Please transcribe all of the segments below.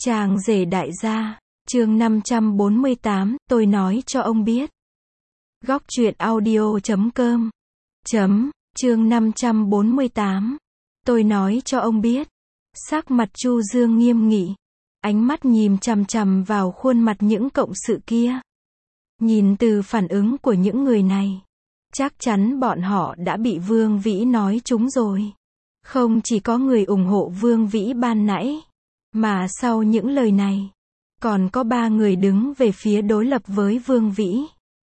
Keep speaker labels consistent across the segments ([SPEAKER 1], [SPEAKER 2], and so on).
[SPEAKER 1] Chàng rể đại gia, chương 548, tôi nói cho ông biết. Góc truyện audio.com Chương 548. Tôi nói cho ông biết. Sắc mặt Chu Dương nghiêm nghị, ánh mắt nhìn chằm chằm vào khuôn mặt những cộng sự kia. Nhìn từ phản ứng của những người này, chắc chắn bọn họ đã bị Vương Vĩ nói trúng rồi. Không chỉ có người ủng hộ Vương Vĩ ban nãy, mà sau những lời này, còn có 3 người đứng về phía đối lập với Vương Vĩ.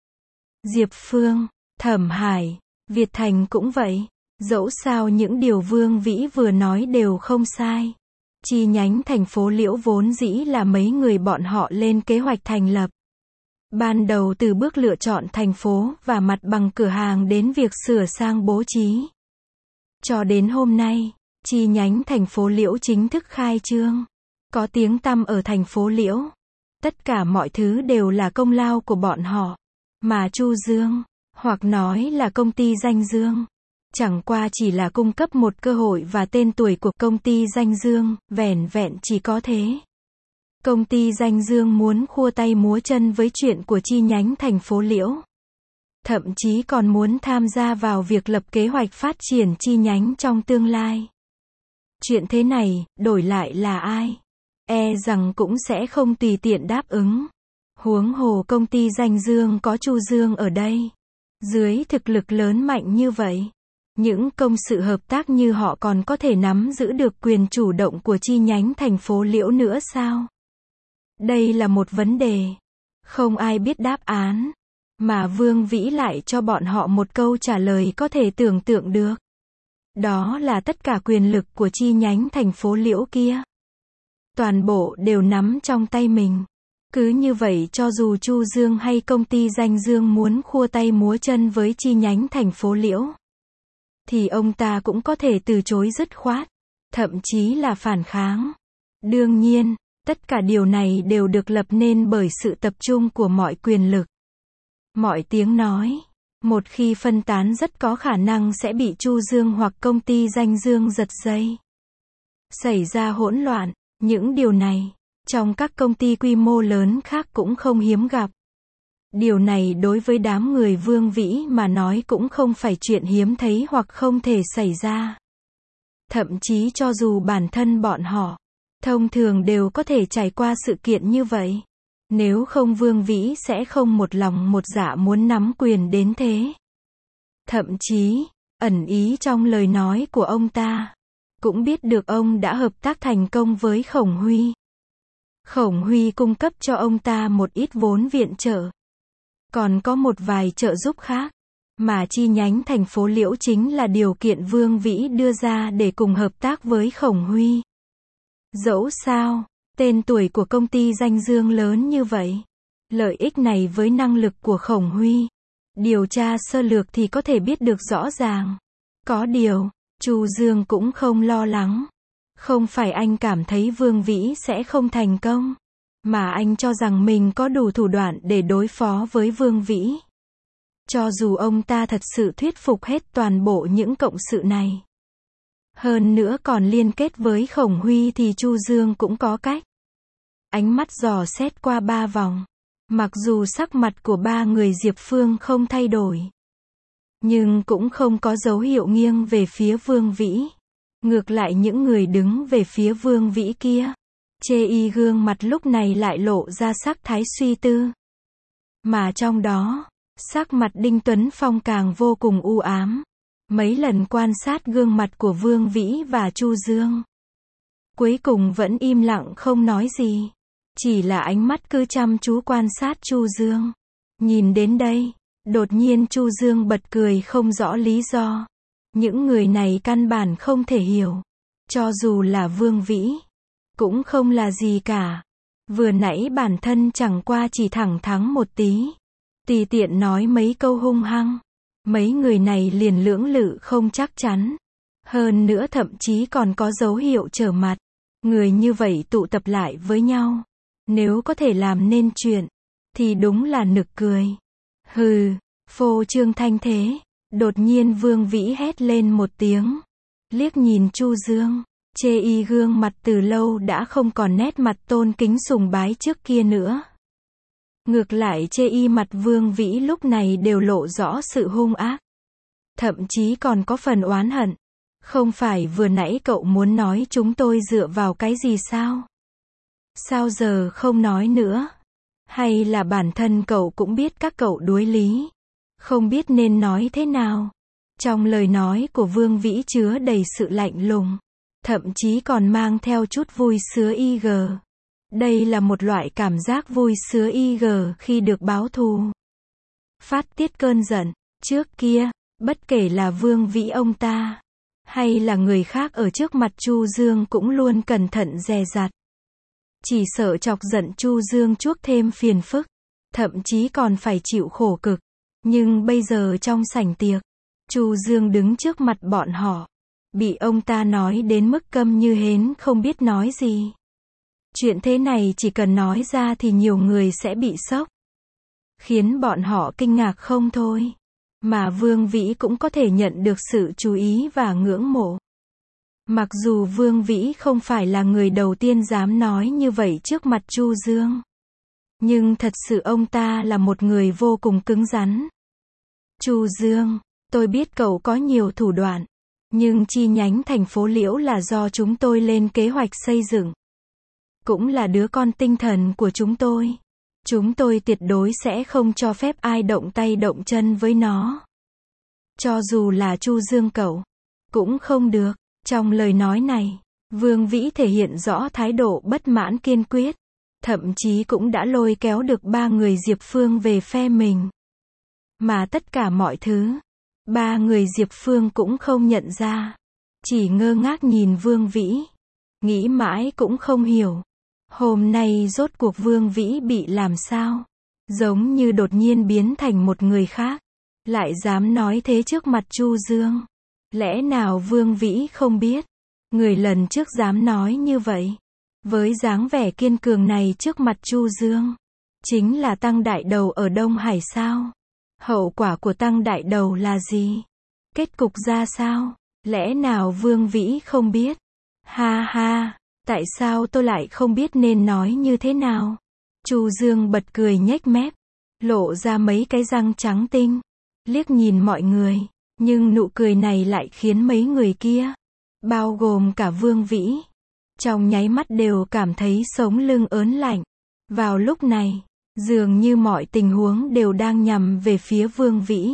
[SPEAKER 1] Diệp Phương, Thẩm Hải, Việt Thành cũng vậy. Dẫu sao những điều Vương Vĩ vừa nói đều không sai. Chi nhánh thành phố Liễu vốn dĩ là mấy người bọn họ lên kế hoạch thành lập. Ban đầu từ bước lựa chọn thành phố và mặt bằng cửa hàng đến việc sửa sang bố trí. Cho đến hôm nay, chi nhánh thành phố Liễu chính thức khai trương. Có tiếng tăm ở thành phố Liễu. Tất cả mọi thứ đều là công lao của bọn họ. Mà Chu Dương, hoặc nói là công ty Danh Dương, chẳng qua chỉ là cung cấp một cơ hội và tên tuổi của công ty Danh Dương, vẻn vẹn chỉ có thế. Công ty Danh Dương muốn khua tay múa chân với chuyện của chi nhánh thành phố Liễu. Thậm chí còn muốn tham gia vào việc lập kế hoạch phát triển chi nhánh trong tương lai. Chuyện thế này, đổi lại là ai? E rằng cũng sẽ không tùy tiện đáp ứng. Huống hồ công ty Danh Dương có Chu Dương ở đây. Dưới thực lực lớn mạnh như vậy, những công sự hợp tác như họ còn có thể nắm giữ được quyền chủ động của chi nhánh thành phố Liễu nữa sao? Đây là một vấn đề. Không ai biết đáp án. Mà Vương Vĩ lại cho bọn họ một câu trả lời có thể tưởng tượng được. Đó là tất cả quyền lực của chi nhánh thành phố Liễu kia. Toàn bộ đều nắm trong tay mình. Cứ như vậy cho dù Chu Dương hay công ty Danh Dương muốn khua tay múa chân với chi nhánh thành phố Liễu, thì ông ta cũng có thể từ chối dứt khoát, thậm chí là phản kháng. Đương nhiên, tất cả điều này đều được lập nên bởi sự tập trung của mọi quyền lực. Mọi tiếng nói, một khi phân tán rất có khả năng sẽ bị Chu Dương hoặc công ty Danh Dương giật dây. Xảy ra hỗn loạn, những điều này, trong các công ty quy mô lớn khác cũng không hiếm gặp. Điều này đối với đám người Vương Vĩ mà nói cũng không phải chuyện hiếm thấy hoặc không thể xảy ra. Thậm chí cho dù bản thân bọn họ, thông thường đều có thể trải qua sự kiện như vậy. Nếu không Vương Vĩ sẽ không một lòng một dạ muốn nắm quyền đến thế. Thậm chí, ẩn ý trong lời nói của ông ta, cũng biết được ông đã hợp tác thành công với Khổng Huy. Khổng Huy cung cấp cho ông ta một ít vốn viện trợ. Còn có một vài trợ giúp khác, mà chi nhánh thành phố Liễu chính là điều kiện Vương Vĩ đưa ra để cùng hợp tác với Khổng Huy. Dẫu sao, tên tuổi của công ty Danh Dương lớn như vậy. Lợi ích này với năng lực của Khổng Huy, điều tra sơ lược thì có thể biết được rõ ràng. Có điều, Chu Dương cũng không lo lắng. Không phải anh cảm thấy Vương Vĩ sẽ không thành công, mà anh cho rằng mình có đủ thủ đoạn để đối phó với Vương Vĩ. Cho dù ông ta thật sự thuyết phục hết toàn bộ những cộng sự này, hơn nữa còn liên kết với Khổng Huy thì Chu Dương cũng có cách. Ánh mắt dò xét qua 3 vòng. Mặc dù sắc mặt của 3 người Diệp Phương không thay đổi, nhưng cũng không có dấu hiệu nghiêng về phía Vương Vĩ. Ngược lại những người đứng về phía Vương Vĩ kia, chê y gương mặt lúc này lại lộ ra sắc thái suy tư. Mà trong đó, sắc mặt Đinh Tuấn Phong càng vô cùng u ám. Mấy lần quan sát gương mặt của Vương Vĩ và Chu Dương, cuối cùng vẫn im lặng không nói gì. Chỉ là ánh mắt cứ chăm chú quan sát Chu Dương. Nhìn đến đây, đột nhiên Chu Dương bật cười không rõ lý do. Những người này căn bản không thể hiểu. Cho dù là Vương Vĩ, cũng không là gì cả. Vừa nãy bản thân chẳng qua chỉ thẳng thắn một tí, tùy tiện nói mấy câu hung hăng. Mấy người này liền lưỡng lự không chắc chắn. Hơn nữa thậm chí còn có dấu hiệu trở mặt. Người như vậy tụ tập lại với nhau, nếu có thể làm nên chuyện, thì đúng là nực cười. Hừ, phô trương thanh thế. Đột nhiên Vương Vĩ hét lên một tiếng, liếc nhìn Chu Dương, Chê y gương mặt từ lâu đã không còn nét mặt tôn kính sùng bái trước kia nữa. Ngược lại chê y mặt Vương Vĩ lúc này đều lộ rõ sự hung ác. Thậm chí còn có phần oán hận. Không phải vừa nãy cậu muốn nói chúng tôi dựa vào cái gì sao? Sao giờ không nói nữa? Hay là bản thân cậu cũng biết các cậu đuối lý? Không biết nên nói thế nào? Trong lời nói của Vương Vĩ chứa đầy sự lạnh lùng. Thậm chí còn mang theo chút vui sướng IG. Đây là một loại cảm giác vui sướng IG khi được báo thù. Phát tiết cơn giận. Trước kia, bất kể là Vương Vĩ ông ta, hay là người khác ở trước mặt Chu Dương cũng luôn cẩn thận dè dặt. Chỉ sợ chọc giận Chu Dương chuốc thêm phiền phức. Thậm chí còn phải chịu khổ cực. Nhưng bây giờ trong sảnh tiệc, Chu Dương đứng trước mặt bọn họ. Bị ông ta nói đến mức câm như hến không biết nói gì. Chuyện thế này chỉ cần nói ra thì nhiều người sẽ bị sốc. Khiến bọn họ kinh ngạc không thôi. Mà Vương Vĩ cũng có thể nhận được sự chú ý và ngưỡng mộ. Mặc dù Vương Vĩ không phải là người đầu tiên dám nói như vậy trước mặt Chu Dương. Nhưng thật sự ông ta là một người vô cùng cứng rắn. Chu Dương, tôi biết cậu có nhiều thủ đoạn. Nhưng chi nhánh thành phố Liễu là do chúng tôi lên kế hoạch xây dựng. Cũng là đứa con tinh thần của chúng tôi. Chúng tôi tuyệt đối sẽ không cho phép ai động tay động chân với nó. Cho dù là Chu Dương cậu, cũng không được. Trong lời nói này, Vương Vĩ thể hiện rõ thái độ bất mãn kiên quyết. Thậm chí cũng đã lôi kéo được 3 người Diệp Phương về phe mình. Mà tất cả mọi thứ, 3 người Diệp Phương cũng không nhận ra. Chỉ ngơ ngác nhìn Vương Vĩ. Nghĩ mãi cũng không hiểu. Hôm nay rốt cuộc Vương Vĩ bị làm sao? Giống như đột nhiên biến thành một người khác. Lại dám nói thế trước mặt Chu Dương. Lẽ nào Vương Vĩ không biết? Người lần trước dám nói như vậy. Với dáng vẻ kiên cường này trước mặt Chu Dương. Chính là Tăng Đại Đầu ở Đông Hải sao? Hậu quả của Tăng Đại Đầu là gì? Kết cục ra sao? Lẽ nào Vương Vĩ không biết? Ha ha, tại sao tôi lại không biết nên nói như thế nào? Chu Dương bật cười nhếch mép, lộ ra mấy cái răng trắng tinh, liếc nhìn mọi người, nhưng nụ cười này lại khiến mấy người kia, bao gồm cả Vương Vĩ, trong nháy mắt đều cảm thấy sống lưng ớn lạnh. Vào lúc này, dường như mọi tình huống đều đang nhằm về phía Vương Vĩ.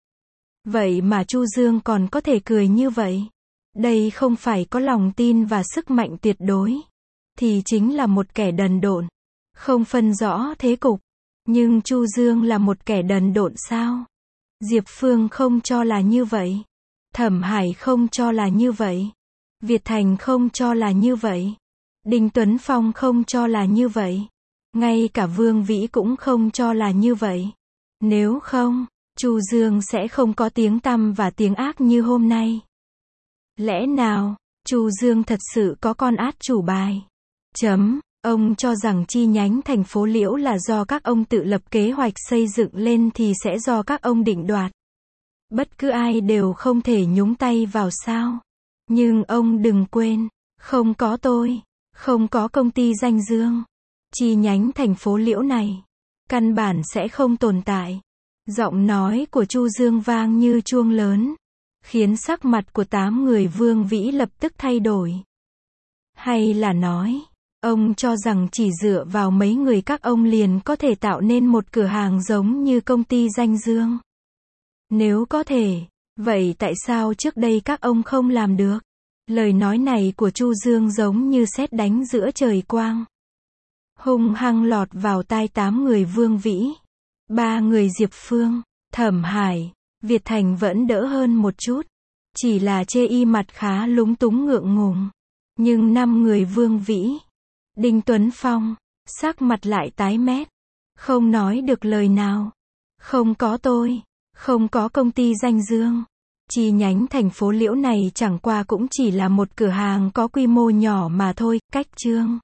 [SPEAKER 1] Vậy mà Chu Dương còn có thể cười như vậy. Đây không phải có lòng tin và sức mạnh tuyệt đối, thì chính là một kẻ đần độn, không phân rõ thế cục. Nhưng Chu Dương là một kẻ đần độn sao? Diệp Phương không cho là như vậy. Thẩm Hải không cho là như vậy. Việt Thành không cho là như vậy. Đinh Tuấn Phong không cho là như vậy. Ngay cả Vương Vĩ cũng không cho là như vậy. Nếu không, Chu Dương sẽ không có tiếng tăm và tiếng ác như hôm nay. Lẽ nào, Chu Dương thật sự có con át chủ bài? Ông cho rằng chi nhánh thành phố Liễu là do các ông tự lập kế hoạch xây dựng lên thì sẽ do các ông định đoạt. Bất cứ ai đều không thể nhúng tay vào sao? Nhưng ông đừng quên, không có tôi, không có công ty danh Dương, chi nhánh thành phố Liễu này, căn bản sẽ không tồn tại. Giọng nói của Chu Dương vang như chuông lớn, khiến sắc mặt của 8 người Vương Vĩ lập tức thay đổi. Hay là nói, ông cho rằng chỉ dựa vào mấy người các ông liền có thể tạo nên một cửa hàng giống như công ty danh Dương? Nếu có thể, vậy tại sao trước đây các ông không làm được? Lời nói này của Chu Dương giống như sét đánh giữa trời quang, hung hăng lọt vào tai 8 người Vương Vĩ. 3 người Diệp Phương, Thẩm Hải, Việt Thành vẫn đỡ hơn một chút, chỉ là chê y mặt khá lúng túng ngượng ngùng. Nhưng 5 người Vương Vĩ, Đinh Tuấn Phong, sắc mặt lại tái mét, không nói được lời nào. Không có tôi, không có công ty danh Dương, chi nhánh thành phố Liễu này chẳng qua cũng chỉ là một cửa hàng có quy mô nhỏ mà thôi. Cách chương